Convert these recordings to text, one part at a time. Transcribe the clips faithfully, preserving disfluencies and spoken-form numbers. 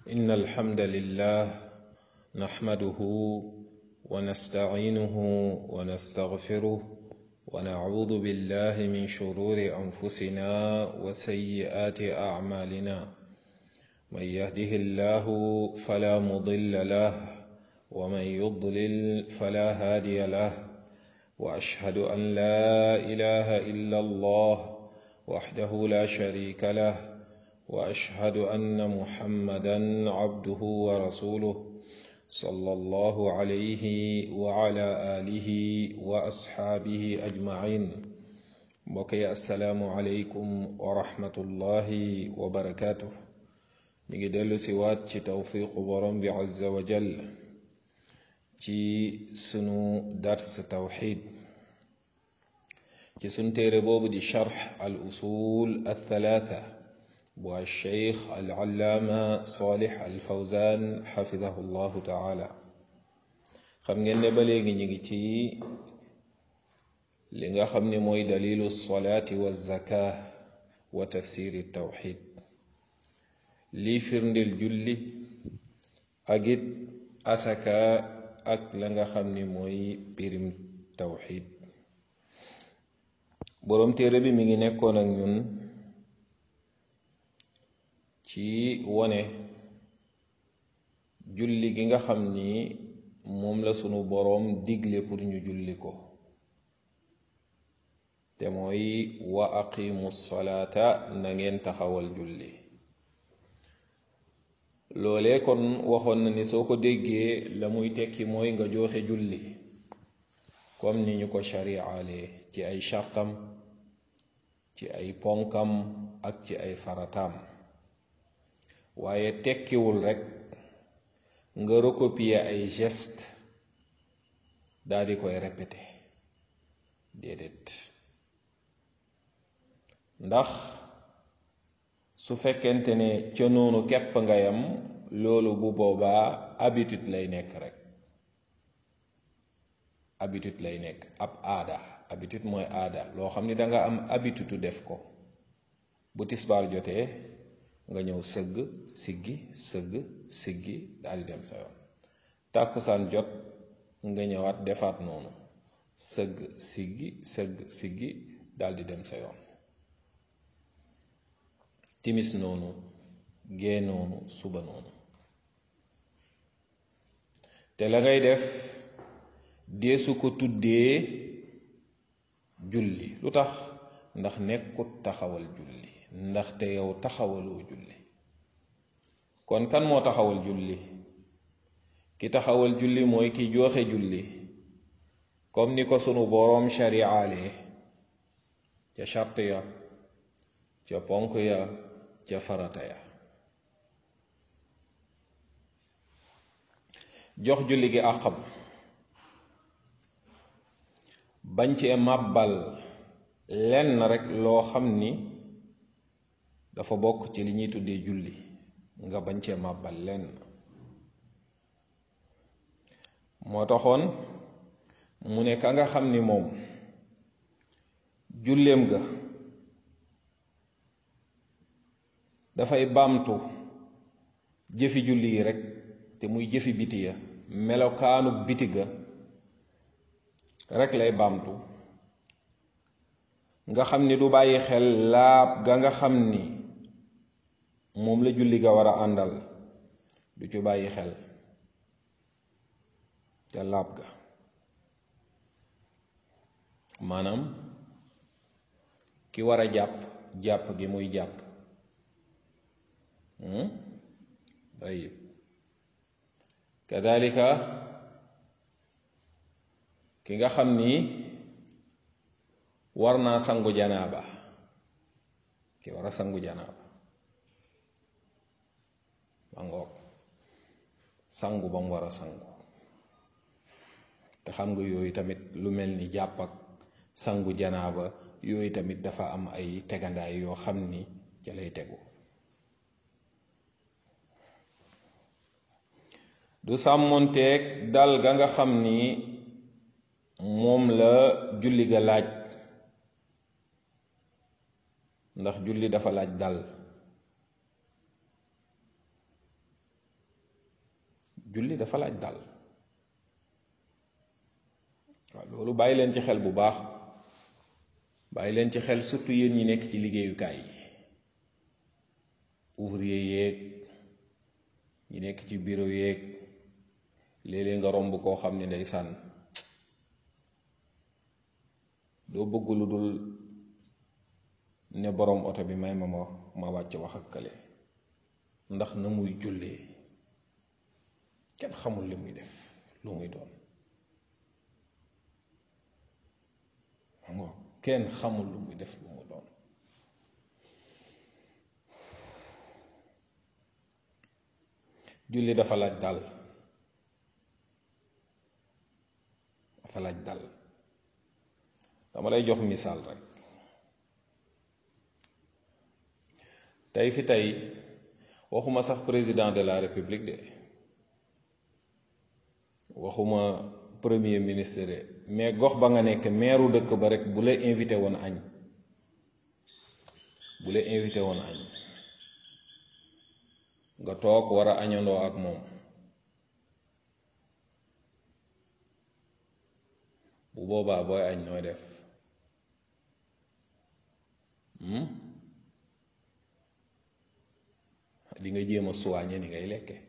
إن الحمد لله نحمده ونستعينه ونستغفره ونعوذ بالله من شرور أنفسنا وسيئات أعمالنا من يهده الله فلا مضل له ومن يضلل فلا هادي له وأشهد أن لا إله إلا الله وحده لا شريك له وأشهد أن محمدا عبده ورسوله صلى الله عليه وعلى آله وأصحابه أجمعين بقي السلام عليكم ورحمة الله وبركاته نجدل سوات توفيق برم عز وجل ci sunu dars tawxid ci sunu téere boobu di charx al usul al thalatha bu al cheikh al allaama salih al fawzan xafidahu llahu taala xam ngeen ne ba léegi ñu ngi ci li nga xam ne mooy dalilu salaati wa zaka wa tafsiri tawxid lii firndil julli ak it asaka ak la nga xam ni mooy birim tawxid boroom téere bi mi ngi nekkoon ak ñun ci wone julli gi nga xam ni moom la sunu boroom digle pour ñu julli ko te mooy wa aqimu salaata na ngeen taxawal julli loolee kon waxoon na ni soo ko déggee la muy tekki mooy nga joxe julli comme ni ñu ko shari'aale ci ay shartam ci ay ponkam ak ci ay farataam waaye tekkiwul rekk nga recopier ay geste daal di koy répéter déedéet ndax su fekkente ne ca noonu képp nga yam loolu bu boobaa habitude lay nekk rek habitude lay nekk ab aada habitude mooy aada loo xam ni danga am habitude tu def ko bu tisbaar jotee nga ñëw sëgg siggi sëgg siggi daal di dem sa yoon tàkkusaan jot nga ñëwaat defaat noonu sëgg siggi sëgg siggi daal di dem sa yoon timis noonu gee noonu suba noonu te la ngay def deesu ko tuddee julli lu tax ndax nekkut taxawal julli ndaxte yow taxawaloo julli kon kan moo taxawal julli ki taxawal julli mooy ki joxe julli comme ni ko sunu boroom shari'aale ca charte ya ca ponk ya ca farata ya jox julli gi àqam bañ cee màbbal lenn rekk loo xam ni dafa bokk ci li ñuy tuddee julli nga bañ cee màbbal lenn moo taxoon mu ne ka nga xam ni moom julleem ga dafay baamtu jëfi julli yi rekk te muy jëfi biti ya melokaanu biti ga rekk lay baamtu nga xam ni du bàyyi xel laab ga nga xam ni moom la julli ga war a àndal du ci bàyyi xel ca laab ga maanaam ki war a jàpp jàpp gi muy jàpp tayib kadalika ki nga xam ni war naa sangu janaaba ki war a sangu janaaba ba ngoog sangu ba mu war a sangu te xam nga yooyu tamit lu mel ni jàpp ak sangu janaaba yooyu tamit dafa am ay tegandaay yoo xam ni ca lay tegu du sàmmonteeg dal ga nga xam ni moom la julli ga laaj ndax julli dafa laaj dal julli dafa laaj dal. waaw loolu bàyyi leen ci xel bu baax bàyyi leen ci xel surtout yéen ñi nekk ci liggéeyukaay yi ouvrier yeeg ñi nekk ci bureau yeeg léeg-léeg nga romb koo xam ne ndeysaan doo bëgg lu dul ne boroom oto bi may ma ma ma wàcc wax ak kale ndax na muy jullee kenn xamul li muy def lu muy doon kenn xamul lu muy def lu mu doon julli dafa laaj dal dafa laaj dal dama lay jox misaal rek tey fi tey waxuma sax président de la république de waxuma premier ministre de mais gox ba nga nekk meeru dëkk ba rek bu la invité woon añ bu la invité woon añ nga toog war a añandoo ak moom bu boobaa booy añ nooy def di nga jéem a soigner ni ngay lekke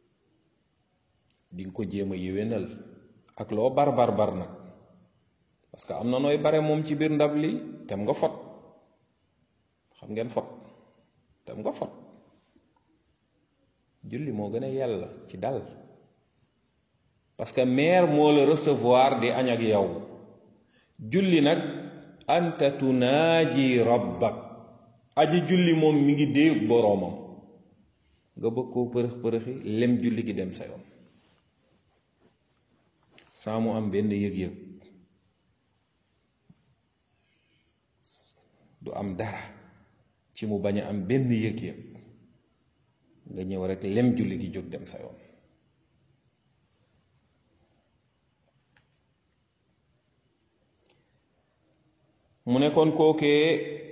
di nga ko jéem a yéwénal ak loo bar bar bar nag parce que am na nooy bare moom ci biir ndab li tem nga fot xam ngeen fot tem nga fot julli moo gën a yàlla ci dal parce que mère moo la recevoir di añ ak yow julli nag anta tunaaji rabbak aji julli moom mi ngi déeg boroomam nga bëgg koo përëx përëxi lem julli gi dem sa yoon saa mu am benn yëg-yëg du am dara ci mu bañ a am benn yëg-yëg nga ñëw rek lem julli gi jóg dem sa yoon mu nekkoon kookee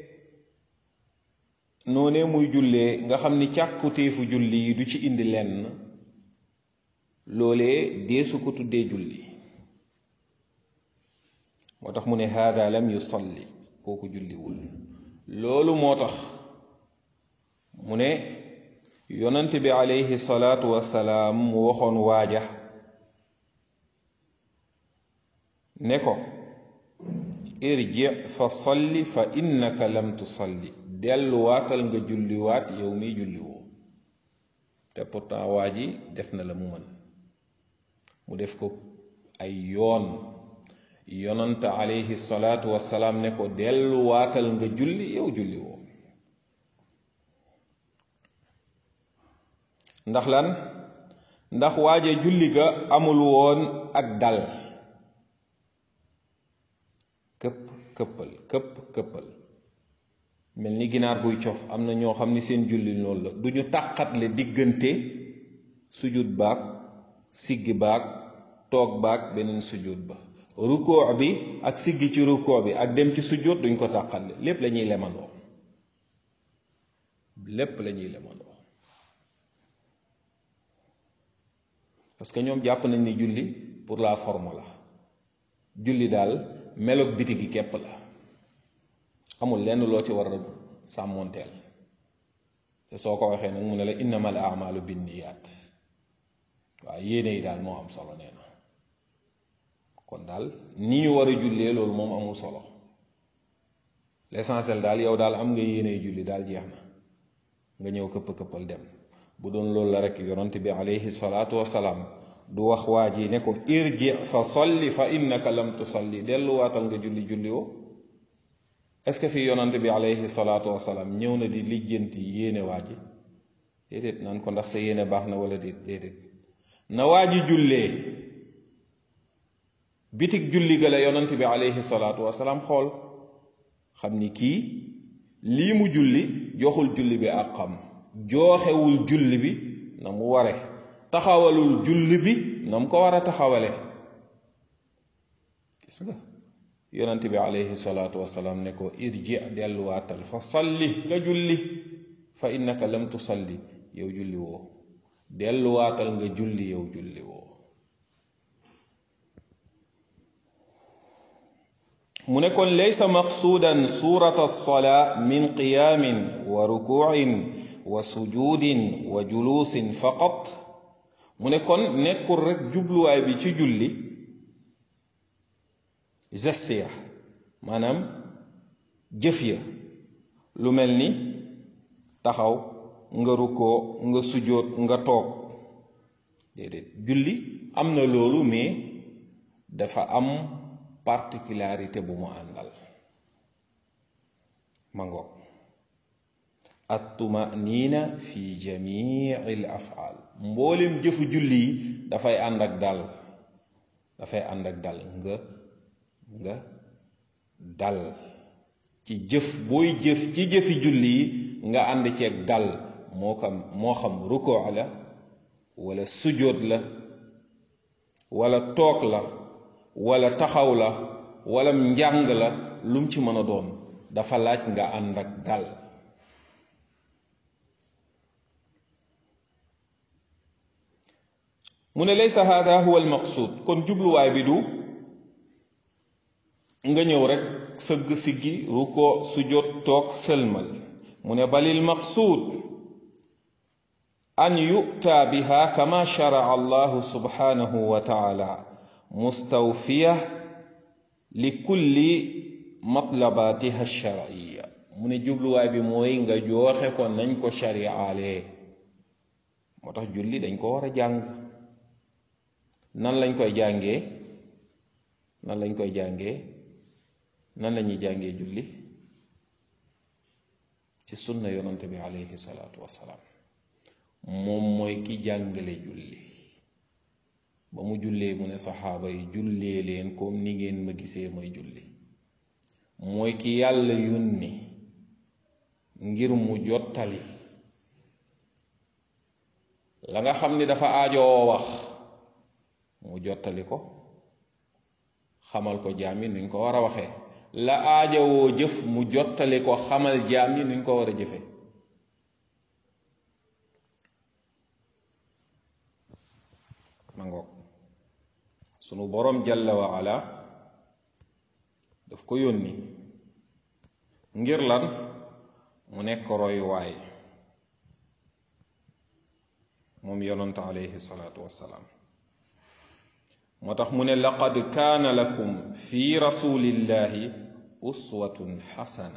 noonee muy jullee nga xam ni càkkutéefu julli yi du ci indi lenn loolee deesu ko tuddee julli moo tax mu ne haada lam yusalli kooku julliwul loolu moo tax mu ne yonent bi alayhi salaatu wassalaam mu waxoon waaja ne ko irji fa salli fa innaka lam tusalli delluwaatal nga julliwaat yow miy julliwoo te pourtant waa ji def na la mu mën mu def ko ay yoon yonante alayhi salaatu wassalaam ne ko delluwaatal nga julli yow julliwoo ndax lan ndax waaje julli ga amul woon ak dal këpp këppal këpp këppal mel ni ginaar buy cof am na ñoo xam ni seen julli loolu la du ñu tàqatle diggante sujud baag siggi baag toog baag beneen sujud ba rukkoo bi ak siggi ci rukkoo bi ak dem ci sujud duñ ko tàqatle lépp la ñuy lemandoo lépp la ñuy lemandoo parce que ñoom jàpp nañ ni julli pour la forme la julli daal meloog biti gi képp la amul lenn loo ci war a sàmmoonteel te soo ko waxee nag mu ne la innamal a'malu binniyaat waaw yéene yi daal moo am solo nee na kon daal ni ñu war a jullee loolu moom amul solo l'essentiel daal yow daal am nga yéene julli daal jeex na nga ñëw këpp këppal dem bu doon loolu la rek yonent bi alayhi salaatu wasalaam du wax waa ji ne ko irji fa salli fa innaka lam tusalli delluwaatal nga julli julli woo est-ce que fii yonent bi alayhi salaatu wasalaam ñëw na di lijjanti yéene waa ji déedéet naan ko ndax sa yéene baax na wala déet déedéet na waa ji jullee bitig julli ga la yonent bi alayhi salaatu wasalaam xool xam ni kii lii mu julli joxul julli bi ak xam jooxewul julli bi na mu ware taxawalul julli bi na mu ko war a taxawale gis nga yonent bi alayhi salaatu wasalaam ne ko irji delluwaatal fa salli nga julli fa innaka lam tusalli yow julli woo delluwaatal nga julli yow julli woo. mu ne kon laysa maqsuudan suurata alsolaa min qiyaamin wa rukuucin wa sujuudin wa juluusin faqat. mu ne kon nekkul rek jubluwaay bi ci julli geste ya maanaam jëf ya lu mel ni taxaw nga rukkoo nga sujjóot nga toog déedéet. julli am na loolu mais dafa am particularité bu mu àndal. ma ngoog at-tuma'niina fi jamiil af'aal mboolem jëfu julli yi dafay ànd ak dal dafay ànd ak dal nga nga dal ci jëf booy jëf ci jëfi julli yi nga ànd ceeg dal moo xam moo xam rukoo la wala sujjóot la wala toog la wala taxaw la wala njàng la lum ci mën a doon dafa laaj nga ànd ak dal. mu ne laysa hada huwa al maqsuud kon jubluwaay bi du nga ñëw rek sëgg siggi ruko sujjóot toog sëlmal. mu ne balil maqsuud an yu'ta biha kama shara'a allahu subhanahu wa ta'ala mustawfiya li kulli matlabatiha ash-shar'iyya. mu ne jubluwaay bi mooy nga jooxe ko nañ ko shari'aalee. moo tax julli dañ ko war a jàng. nan lañ koy jàngee nan lañ koy jàngee nan lañuy jàngee julli ci sunna yonante bi alayhi salaatu wassalaam. moom mooy ki jàngale julli ba mu jullee mu ne saxaaba yi jullee leen comme ni ngeen ma gisee may julli. mooy ki yàlla yónni ngir mu jottali la nga xam ni dafa aajoo wax mu jottali ko xamal ko jaam yi nuñ ko war a waxee. la aajowoo jëf mu jottali ko xamal jaam yi nuñ ko war a jëfe. ma ngoog sunu boroom jalla wa ala daf ko yónni ngir lan mu nekk royuwaay moom yonante alayhi salaatu wassalaam. moo tax mu ne laqad kaana lakum fi rasulillahi uswatun xasana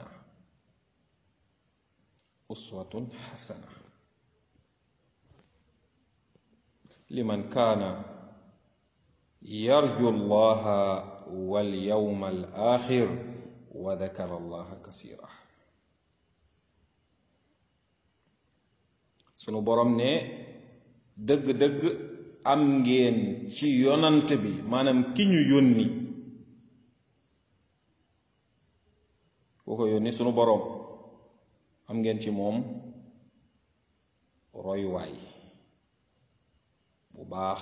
uswatun xasana liman kaana yarju allaha wal yawma al axir wa dakara allaha kasira. sunu borom ne dëgg-dëgg am ngeen ci yonant bi maanaam ki ñu yónni ku ko yónni sunu boroom am ngeen ci moom royuwaay bu baax.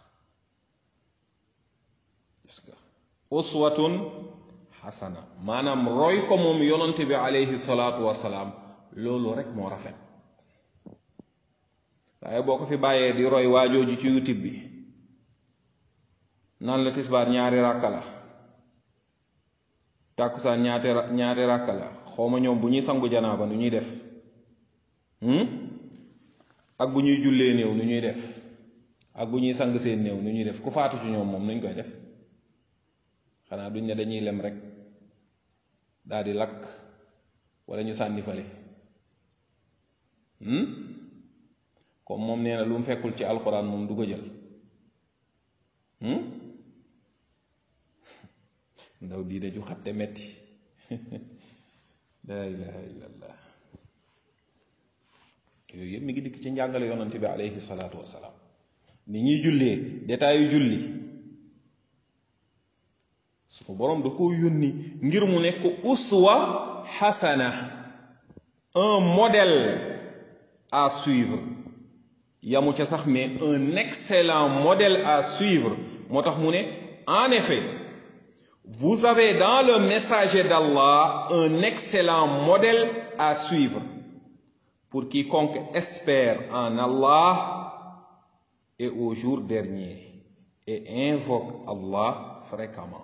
gis nga uswatun xasana maanaam roy ko moom yonant bi alayhi salaatu wasalaam loolu rek moo rafet. waaye boo ko fi bàyyee di roy waajooju ci youtube bi naan la tisbaar ñaari ràkka la tàkkusaan ñaati ñaari ràkka la xawma ñoom bu ñuy sangu janaaba nu ñuy def ak bu ñuy jullee néew nu ñuy def ak bu ñuy sang seen néew nu ñuy def ku faatu ci ñoom moom nuñ koy def. xanaa duñ ne dañuy lem rek daal di lakk wala ñu sànni fale. comme moom nee na lu mu fekkul ci alxuraan moom du ko jël. ndaw diine ju xatte metti laa ilaha illallah. yooyu yëpp mi ngi dikk ci njàngale yonante bi alayhi salaatu wasalaam. ni ñuy jullee détail yu julli suñu boroom da koo yónni ngir mu nekk uswa xasana, un modèle à suivre. yamu ca sax mais un excellent modèle à suivre. moo tax mu ne en effet vous avez dans le messager d'Allah un excellent modèle à suivre pour quiconque espère en Allah et au jour dernier et invoque Allah fréquemment.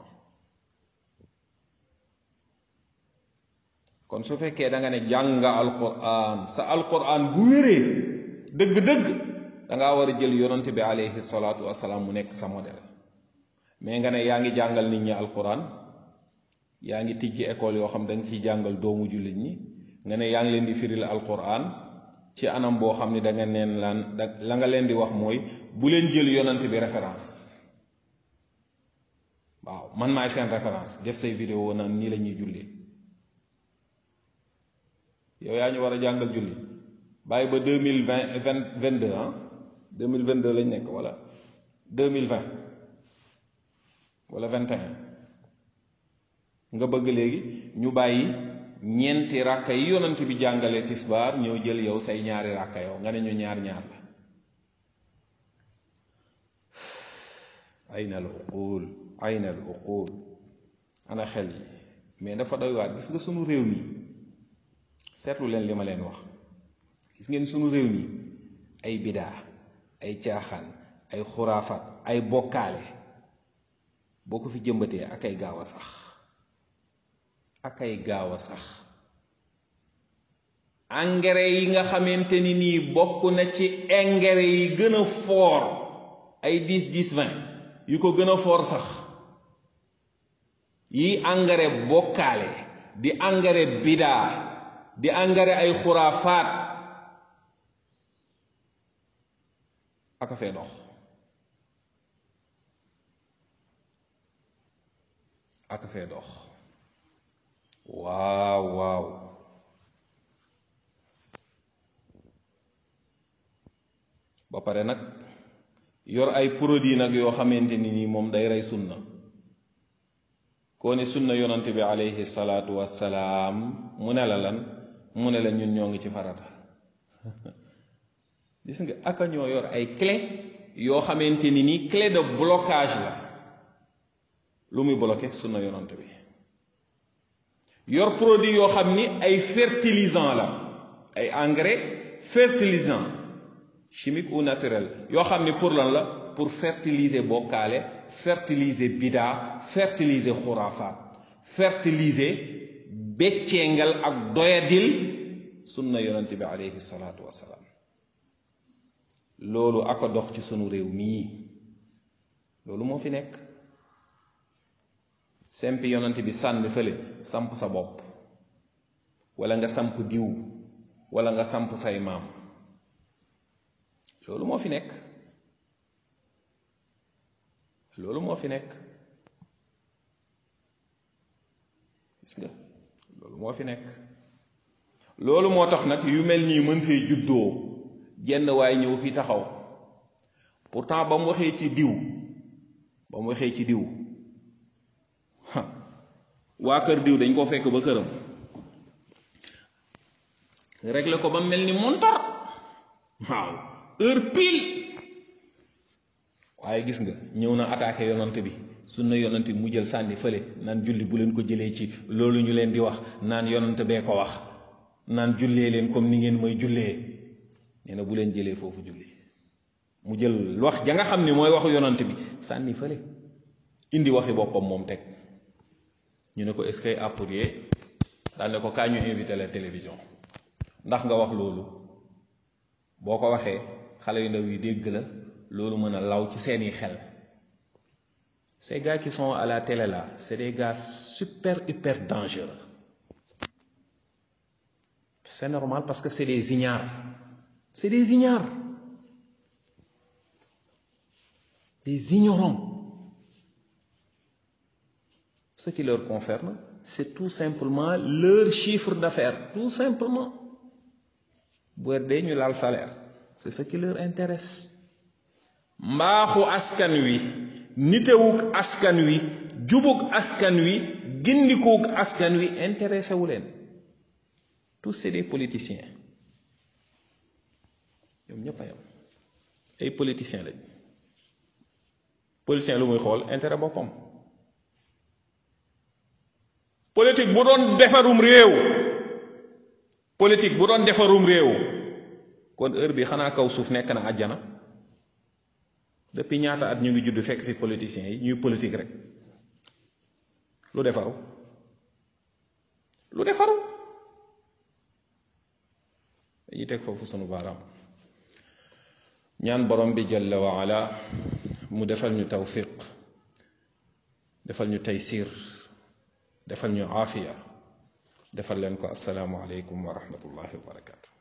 kon su fekkee da nga ne jàng alquran sa alquran bu wéree dëgg-dëgg da ngaa war a jël yonante bi alayhi salaatu wasalaam mu nekk sa modèle mais nga ne yaa ngi jàngal nit ñi alquran yaa ngi tijji école yoo xam da nga ciy jàngal doomu jullit ñi nga ne yaa ngi leen di firil alquran ci anam boo xam ne da nga neen laan la nga leen di wax mooy bu leen jël yonante bi référence waaw man maay seen référence def say vidéo naan nii la ñuy jullee yow yaa ñu war a jàngal julli bàyyi ba deux mille vingt vingt vingt deux ah deux mille vingt deux lañ nekk wala deux mille vingt wala vingt et un nga bëgg léegi ñu bàyyi ñeenti ràkka yi yonent bi jàngale tisbaar ñëw jël yow say ñaari ràkka yow nga ne ñu ñaar ñaar la. ayna al uqul ayna al uqul ana xel yi mais dafa doy waat gis nga sunu réew mi. seetlu leen li ma leen wax gis ngeen sunu réew mi ay bidaa ay caaxaan ay xuraafaat ay bokkaale boo ko fi jëmbatee ak ay gaaw a sax ak ay gaaw a sax engrais yi nga xamante ni nii bokk na ci engrais yi gën a fort ay dix dix vingt yu ko gën a fort sax yi engrais bokkaale di engrais bidaa di engrais ay xuraafaat aka fee dox aka fee dox waaw waaw ba pare nag yor ay produit nag yoo xamante ni nii moom day rey sunna koo ne sunna yonante bi alayhi salaatu wassalaam mu ne la lan mu ne la ñun ñoo ngi ci farata gis nga aka ñoo yor ay clé yoo xamante ni nii clé de blocage la lu muy bloqué sunna yonante bi yor produit yoo xam ni ay fertilisant la ay engrais fertilisant chimique ou naturel yoo xam ni pour lan la pour fertiliser bokkaale fertiliser bidaa fertiliser xuraafaat fertiliser beccengal ak doyadil sunna yonante bi alayhi salaatu wassalaam loolu aka dox ci sunu réew mii loolu moo fi nekk sempi yonante bi sànni fële samp sa bopp wala nga samp diw wala nga samp say maam loolu moo fi nekk loolu moo fi nekk gis nga loolu moo fi nekk loolu moo tax nag yu mel nii mën fee juddoo jenn waay ñëw fi taxaw pourtant ba mu waxee ci diw ba mu waxee ci diw waa kër diw dañ koo fekk ba këram réglé ko ba mel ni montar waaw heure pile waaye gis nga ñëw na attaqué yonant bi sunna yonant bi mu jël sànni fële naan julli bu leen ko jëlee ci loolu ñu leen di wax naan yonant bee ko wax naan jullee leen comme ni ngeen mooy jullee nee na bu leen jëlee foofu julli mu jël wax ja nga xam ni mooy waxu yonant bi sànni fële indi waxi boppam moom teg ñu ne ko est-ce que appuyer daal ne ko kaa ñu invité la télévision ndax nga wax loolu boo ko waxee xale yu ndaw yi dégg la loolu mën a law ci seeni xel. Ces gars qui sont à la télé là c'est des gars super hyper dangereux. C'est normal parce que c'est des ignares c'est des ignares des ignorants. Ce qui leur concerne c'est tout simplement leur chiffre d'affaires tout simplement bu weer dee ñu laal salaire c'est ce qui leur intéresse. mbaaxu askan wi nitewug askan wi jubug askan wi gindikuug askan wi intéressé wu leen tous c'est des politiciens ñoom ñëpp a yam ay politiciens lañ. politicien lu muy xool intérêt boppam. politique bu doon defarum réew politique bu doon defarum réew kon heure bi xanaa kaw suuf nekk na àjjana depuis ñaata at ñu ngi judd fekk fi politiciens yi ñuy politique rek lu defaru lu defaru dañuy teg foofu sunu baaraam ñaan borom bi jalla wa ala mu defal ñu tawfiq defal ñu taysir defal ñu aafiya defal leen ko assalaamu aleykum wa rahmatullahi wa barakatuh